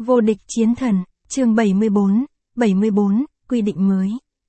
Vô địch chiến thần, chương 74, quy định mới.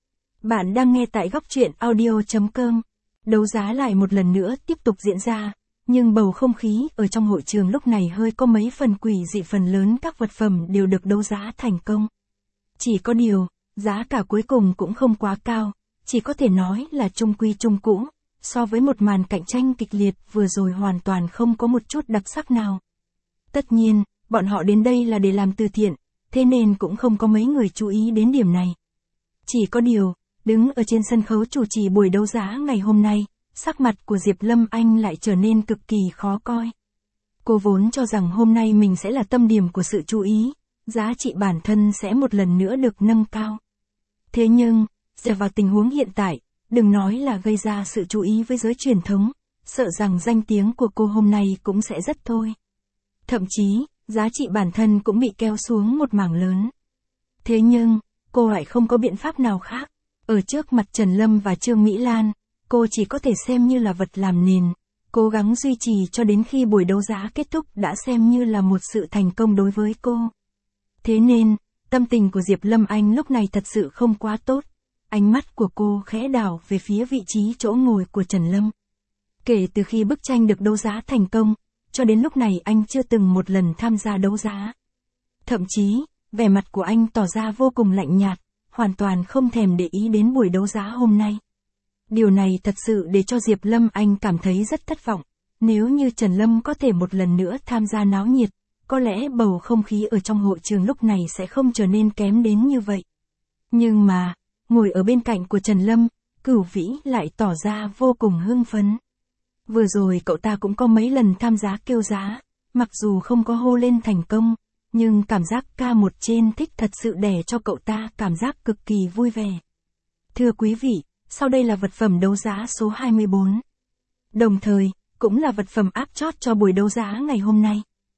Bạn đang nghe tại góc truyện audio.com. Đấu giá lại một lần nữa tiếp tục diễn ra, nhưng bầu không khí ở trong hội trường lúc này hơi có mấy phần quỷ dị, phần lớn các vật phẩm đều được đấu giá thành công. Chỉ có điều, giá cả cuối cùng cũng không quá cao, chỉ có thể nói là trung quy trung cũ, so với một màn cạnh tranh kịch liệt vừa rồi hoàn toàn không có một chút đặc sắc nào. Tất nhiên, bọn họ đến đây là để làm từ thiện, thế nên cũng không có mấy người chú ý đến điểm này. Chỉ có điều, đứng ở trên sân khấu chủ trì buổi đấu giá ngày hôm nay, sắc mặt của Diệp Lâm Anh lại trở nên cực kỳ khó coi. Cô vốn cho rằng hôm nay mình sẽ là tâm điểm của sự chú ý, giá trị bản thân sẽ một lần nữa được nâng cao. Thế nhưng, dựa vào tình huống hiện tại, đừng nói là gây ra sự chú ý với giới truyền thống, sợ rằng danh tiếng của cô hôm nay cũng sẽ rất thôi. Thậm chí, giá trị bản thân cũng bị kéo xuống một mảng lớn. Thế nhưng, cô lại không có biện pháp nào khác. Ở trước mặt Trần Lâm và Trương Mỹ Lan, cô chỉ có thể xem như là vật làm nền, cố gắng duy trì cho đến khi buổi đấu giá kết thúc đã xem như là một sự thành công đối với cô. Thế nên, tâm tình của Diệp Lâm Anh lúc này thật sự không quá tốt. Ánh mắt của cô khẽ đảo về phía vị trí chỗ ngồi của Trần Lâm. Kể từ khi bức tranh được đấu giá thành công, cho đến lúc này anh chưa từng một lần tham gia đấu giá. Thậm chí, vẻ mặt của anh tỏ ra vô cùng lạnh nhạt, hoàn toàn không thèm để ý đến buổi đấu giá hôm nay. Điều này thật sự để cho Diệp Lâm Anh cảm thấy rất thất vọng. Nếu như Trần Lâm có thể một lần nữa tham gia náo nhiệt, có lẽ bầu không khí ở trong hội trường lúc này sẽ không trở nên kém đến như vậy. Nhưng mà, ngồi ở bên cạnh của Trần Lâm, Cửu Vĩ lại tỏ ra vô cùng hưng phấn. Vừa rồi cậu ta cũng có mấy lần tham gia kêu giá, mặc dù không có hô lên thành công, nhưng cảm giác K1 trên thích thật sự đè cho cậu ta cảm giác cực kỳ vui vẻ. Thưa quý vị, sau đây là vật phẩm đấu giá số 24. Đồng thời, cũng là vật phẩm áp chót cho buổi đấu giá ngày hôm nay.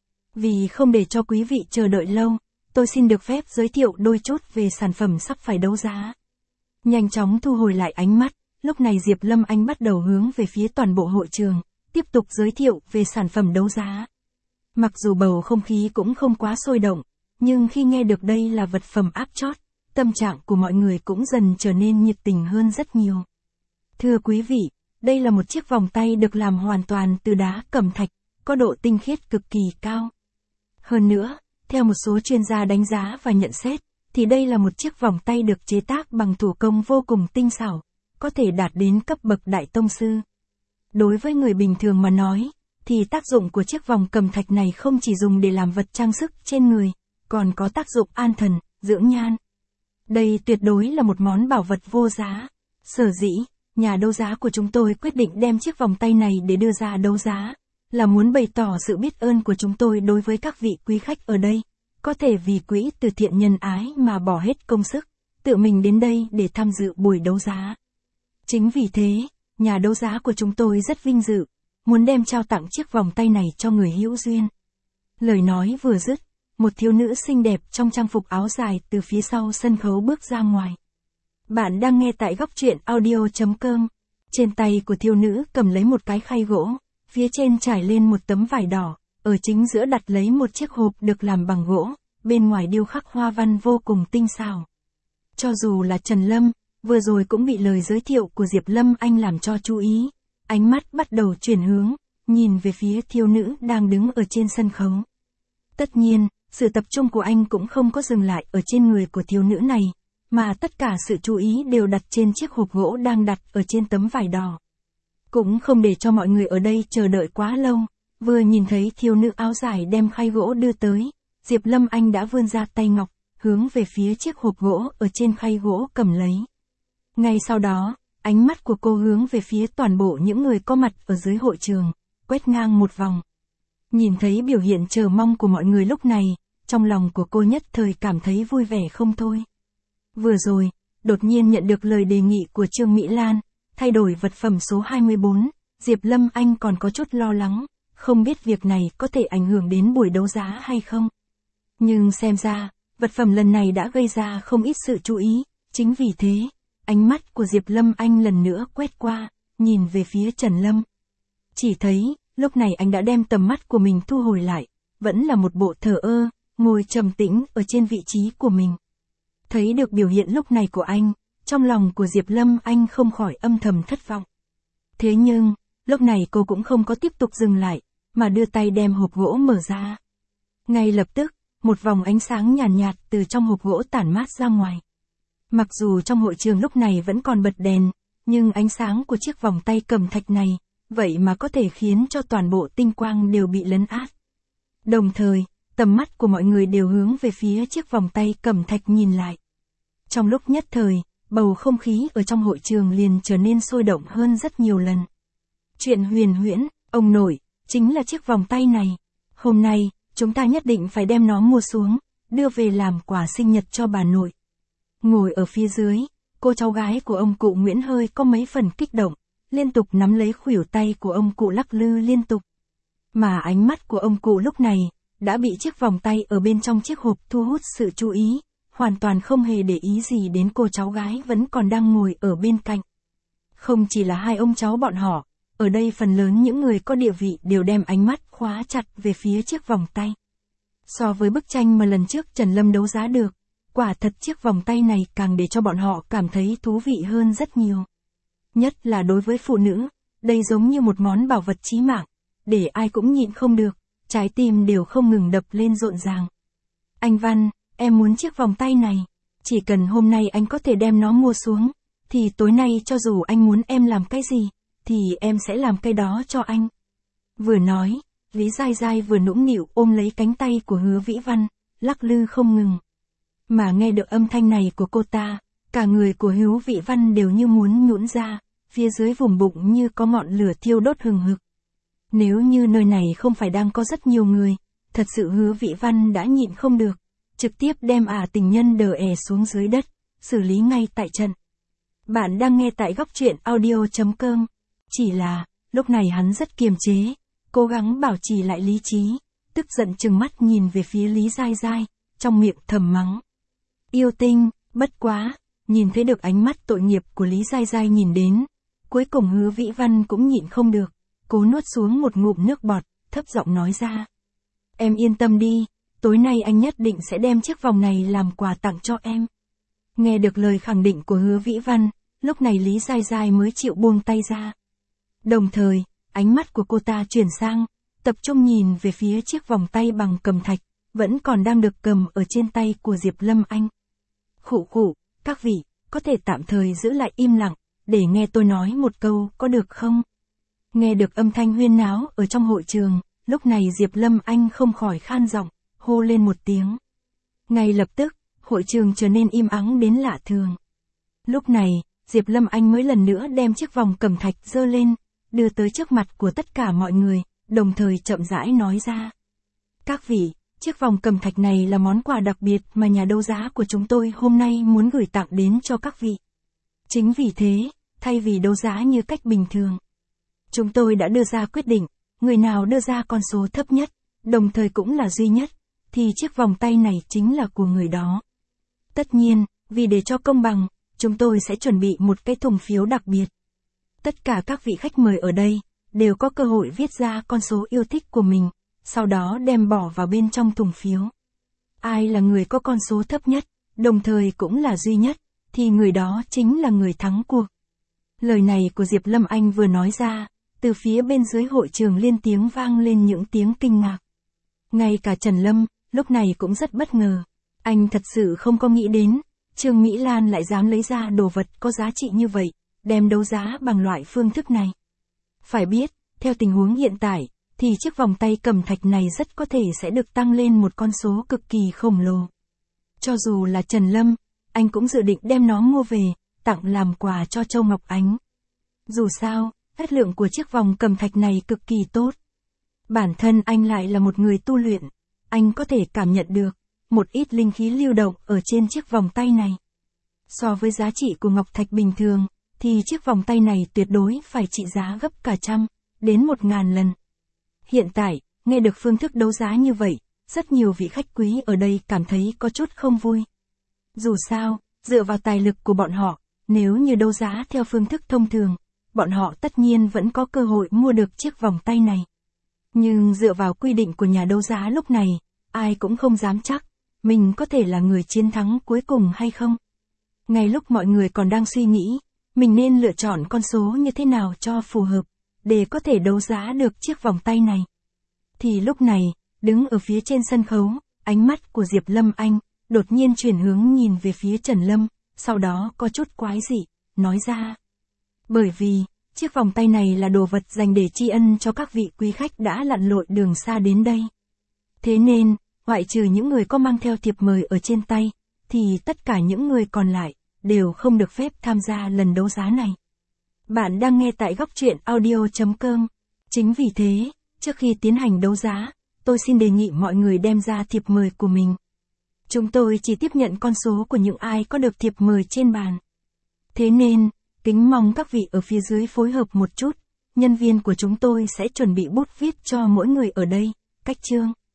Vì không để cho quý vị chờ đợi lâu, tôi xin được phép giới thiệu đôi chút về sản phẩm sắp phải đấu giá. Nhanh chóng thu hồi lại ánh mắt, lúc này Diệp Lâm Anh bắt đầu hướng về phía toàn bộ hội trường, tiếp tục giới thiệu về sản phẩm đấu giá. Mặc dù bầu không khí cũng không quá sôi động, nhưng khi nghe được đây là vật phẩm áp chót, tâm trạng của mọi người cũng dần trở nên nhiệt tình hơn rất nhiều. Thưa quý vị, đây là một chiếc vòng tay được làm hoàn toàn từ đá cẩm thạch, có độ tinh khiết cực kỳ cao. Hơn nữa, theo một số chuyên gia đánh giá và nhận xét, thì đây là một chiếc vòng tay được chế tác bằng thủ công vô cùng tinh xảo, có thể đạt đến cấp bậc đại tông sư. Đối với người bình thường mà nói, thì tác dụng của chiếc vòng cầm thạch này không chỉ dùng để làm vật trang sức trên người, còn có tác dụng an thần, dưỡng nhan. Đây tuyệt đối là một món bảo vật vô giá. Sở dĩ, nhà đấu giá của chúng tôi quyết định đem chiếc vòng tay này để đưa ra đấu giá, là muốn bày tỏ sự biết ơn của chúng tôi đối với các vị quý khách ở đây, có thể vì quỹ từ thiện nhân ái mà bỏ hết công sức, tự mình đến đây để tham dự buổi đấu giá. Chính vì thế, nhà đấu giá của chúng tôi rất vinh dự, muốn đem trao tặng chiếc vòng tay này cho người hữu duyên. Lời nói vừa dứt, một thiếu nữ xinh đẹp trong trang phục áo dài từ phía sau sân khấu bước ra ngoài. Bạn đang nghe tại góc truyện audio.com. Trên tay của thiếu nữ cầm lấy một cái khay gỗ, phía trên trải lên một tấm vải đỏ, ở chính giữa đặt lấy một chiếc hộp được làm bằng gỗ, bên ngoài điêu khắc hoa văn vô cùng tinh xảo. Cho dù là Trần Lâm, vừa rồi cũng bị lời giới thiệu của Diệp Lâm Anh làm cho chú ý, ánh mắt bắt đầu chuyển hướng, nhìn về phía thiếu nữ đang đứng ở trên sân khấu. Tất nhiên, sự tập trung của anh cũng không có dừng lại ở trên người của thiếu nữ này, mà tất cả sự chú ý đều đặt trên chiếc hộp gỗ đang đặt ở trên tấm vải đỏ. Cũng không để cho mọi người ở đây chờ đợi quá lâu, vừa nhìn thấy thiếu nữ áo dài đem khay gỗ đưa tới, Diệp Lâm Anh đã vươn ra tay ngọc, hướng về phía chiếc hộp gỗ ở trên khay gỗ cầm lấy. Ngay sau đó, ánh mắt của cô hướng về phía toàn bộ những người có mặt ở dưới hội trường, quét ngang một vòng. Nhìn thấy biểu hiện chờ mong của mọi người lúc này, trong lòng của cô nhất thời cảm thấy vui vẻ không thôi. Vừa rồi, đột nhiên nhận được lời đề nghị của Trương Mỹ Lan, thay đổi vật phẩm số 24, Diệp Lâm Anh còn có chút lo lắng, không biết việc này có thể ảnh hưởng đến buổi đấu giá hay không. Nhưng xem ra, vật phẩm lần này đã gây ra không ít sự chú ý, chính vì thế, ánh mắt của Diệp Lâm Anh lần nữa quét qua, nhìn về phía Trần Lâm. Chỉ thấy, lúc này anh đã đem tầm mắt của mình thu hồi lại, vẫn là một bộ thờ ơ, ngồi trầm tĩnh ở trên vị trí của mình. Thấy được biểu hiện lúc này của anh, trong lòng của Diệp Lâm Anh không khỏi âm thầm thất vọng. Thế nhưng, lúc này cô cũng không có tiếp tục dừng lại, mà đưa tay đem hộp gỗ mở ra. Ngay lập tức, một vòng ánh sáng nhàn nhạt từ trong hộp gỗ tản mát ra ngoài. Mặc dù trong hội trường lúc này vẫn còn bật đèn, nhưng ánh sáng của chiếc vòng tay cẩm thạch này, vậy mà có thể khiến cho toàn bộ tinh quang đều bị lấn át. Đồng thời, tầm mắt của mọi người đều hướng về phía chiếc vòng tay cẩm thạch nhìn lại. Trong lúc nhất thời, bầu không khí ở trong hội trường liền trở nên sôi động hơn rất nhiều lần. Chuyện huyền huyễn, ông nội, chính là chiếc vòng tay này. Hôm nay, chúng ta nhất định phải đem nó mua xuống, đưa về làm quà sinh nhật cho bà nội. Ngồi ở phía dưới, cô cháu gái của ông cụ Nguyễn hơi có mấy phần kích động, liên tục nắm lấy khuỷu tay của ông cụ lắc lư liên tục. Mà ánh mắt của ông cụ lúc này, đã bị chiếc vòng tay ở bên trong chiếc hộp thu hút sự chú ý, hoàn toàn không hề để ý gì đến cô cháu gái vẫn còn đang ngồi ở bên cạnh. Không chỉ là hai ông cháu bọn họ, ở đây phần lớn những người có địa vị đều đem ánh mắt khóa chặt về phía chiếc vòng tay. So với bức tranh mà lần trước Trần Lâm đấu giá được, quả thật chiếc vòng tay này càng để cho bọn họ cảm thấy thú vị hơn rất nhiều. Nhất là đối với phụ nữ, đây giống như một món bảo vật chí mạng, để ai cũng nhịn không được, trái tim đều không ngừng đập lên rộn ràng. Anh Văn, em muốn chiếc vòng tay này, chỉ cần hôm nay anh có thể đem nó mua xuống, thì tối nay cho dù anh muốn em làm cái gì, thì em sẽ làm cái đó cho anh. Vừa nói, Lý Giai Giai vừa nũng nịu ôm lấy cánh tay của Hứa Vĩ Văn, lắc lư không ngừng. Mà nghe được âm thanh này của cô ta, cả người của Hứa Vĩ Văn đều như muốn nhũn ra, phía dưới vùng bụng như có ngọn lửa thiêu đốt hừng hực. Nếu như nơi này không phải đang có rất nhiều người, thật sự Hứa Vĩ Văn đã nhịn không được, trực tiếp đem tình nhân đờ ẻ xuống dưới đất, xử lý ngay tại trận. Bạn đang nghe tại góc truyện audio.com. Chỉ là, lúc này hắn rất kiềm chế, cố gắng bảo trì lại lý trí, tức giận trừng mắt nhìn về phía Lý Giai Giai, trong miệng thầm mắng. Yêu tinh, bất quá, nhìn thấy được ánh mắt tội nghiệp của Lý Giai Giai nhìn đến, cuối cùng Hứa Vĩ Văn cũng nhịn không được, cố nuốt xuống một ngụm nước bọt, thấp giọng nói ra. Em yên tâm đi, tối nay anh nhất định sẽ đem chiếc vòng này làm quà tặng cho em. Nghe được lời khẳng định của Hứa Vĩ Văn, lúc này Lý Giai Giai mới chịu buông tay ra. Đồng thời, ánh mắt của cô ta chuyển sang, tập trung nhìn về phía chiếc vòng tay bằng cẩm thạch, vẫn còn đang được cầm ở trên tay của Diệp Lâm Anh. Khụ khụ, các vị, có thể tạm thời giữ lại im lặng, để nghe tôi nói một câu có được không? Nghe được âm thanh huyên náo ở trong hội trường, lúc này Diệp Lâm Anh không khỏi khan giọng, hô lên một tiếng. Ngay lập tức, hội trường trở nên im ắng đến lạ thường. Lúc này, Diệp Lâm Anh mới lần nữa đem chiếc vòng cẩm thạch giơ lên, đưa tới trước mặt của tất cả mọi người, đồng thời chậm rãi nói ra. Các vị, chiếc vòng cẩm thạch này là món quà đặc biệt mà nhà đấu giá của chúng tôi hôm nay muốn gửi tặng đến cho các vị. Chính vì thế, thay vì đấu giá như cách bình thường, chúng tôi đã đưa ra quyết định, người nào đưa ra con số thấp nhất, đồng thời cũng là duy nhất, thì chiếc vòng tay này chính là của người đó. Tất nhiên, vì để cho công bằng, chúng tôi sẽ chuẩn bị một cái thùng phiếu đặc biệt. Tất cả các vị khách mời ở đây, đều có cơ hội viết ra con số yêu thích của mình, sau đó đem bỏ vào bên trong thùng phiếu. Ai là người có con số thấp nhất, đồng thời cũng là duy nhất, thì người đó chính là người thắng cuộc. Lời này của Diệp Lâm Anh vừa nói ra, từ phía bên dưới hội trường liên tiếng vang lên những tiếng kinh ngạc. Ngay cả Trần Lâm, lúc này cũng rất bất ngờ. Anh thật sự không có nghĩ đến, Trương Mỹ Lan lại dám lấy ra đồ vật có giá trị như vậy, đem đấu giá bằng loại phương thức này. Phải biết, theo tình huống hiện tại, thì chiếc vòng tay cẩm thạch này rất có thể sẽ được tăng lên một con số cực kỳ khổng lồ. Cho dù là Trần Lâm, anh cũng dự định đem nó mua về, tặng làm quà cho Châu Ngọc Ánh. Dù sao, chất lượng của chiếc vòng cẩm thạch này cực kỳ tốt. Bản thân anh lại là một người tu luyện, anh có thể cảm nhận được một ít linh khí lưu động ở trên chiếc vòng tay này. So với giá trị của ngọc thạch bình thường, thì chiếc vòng tay này tuyệt đối phải trị giá gấp cả 100 đến 1000 lần. Hiện tại, nghe được phương thức đấu giá như vậy, rất nhiều vị khách quý ở đây cảm thấy có chút không vui. Dù sao, dựa vào tài lực của bọn họ, nếu như đấu giá theo phương thức thông thường, bọn họ tất nhiên vẫn có cơ hội mua được chiếc vòng tay này. Nhưng dựa vào quy định của nhà đấu giá lúc này, ai cũng không dám chắc, mình có thể là người chiến thắng cuối cùng hay không. Ngay lúc mọi người còn đang suy nghĩ, mình nên lựa chọn con số như thế nào cho phù hợp, để có thể đấu giá được chiếc vòng tay này. Thì lúc này, đứng ở phía trên sân khấu, ánh mắt của Diệp Lâm Anh, đột nhiên chuyển hướng nhìn về phía Trần Lâm, sau đó có chút quái dị, nói ra. Bởi vì, chiếc vòng tay này là đồ vật dành để tri ân cho các vị quý khách đã lặn lội đường xa đến đây. Thế nên, ngoại trừ những người có mang theo thiệp mời ở trên tay, thì tất cả những người còn lại, đều không được phép tham gia lần đấu giá này. Bạn đang nghe tại góc truyện audio.com. Chính vì thế, trước khi tiến hành đấu giá, tôi xin đề nghị mọi người đem ra thiệp mời của mình. Chúng tôi chỉ tiếp nhận con số của những ai có được thiệp mời trên bàn. Thế nên, kính mong các vị ở phía dưới phối hợp một chút, nhân viên của chúng tôi sẽ chuẩn bị bút viết cho mỗi người ở đây, cách chương.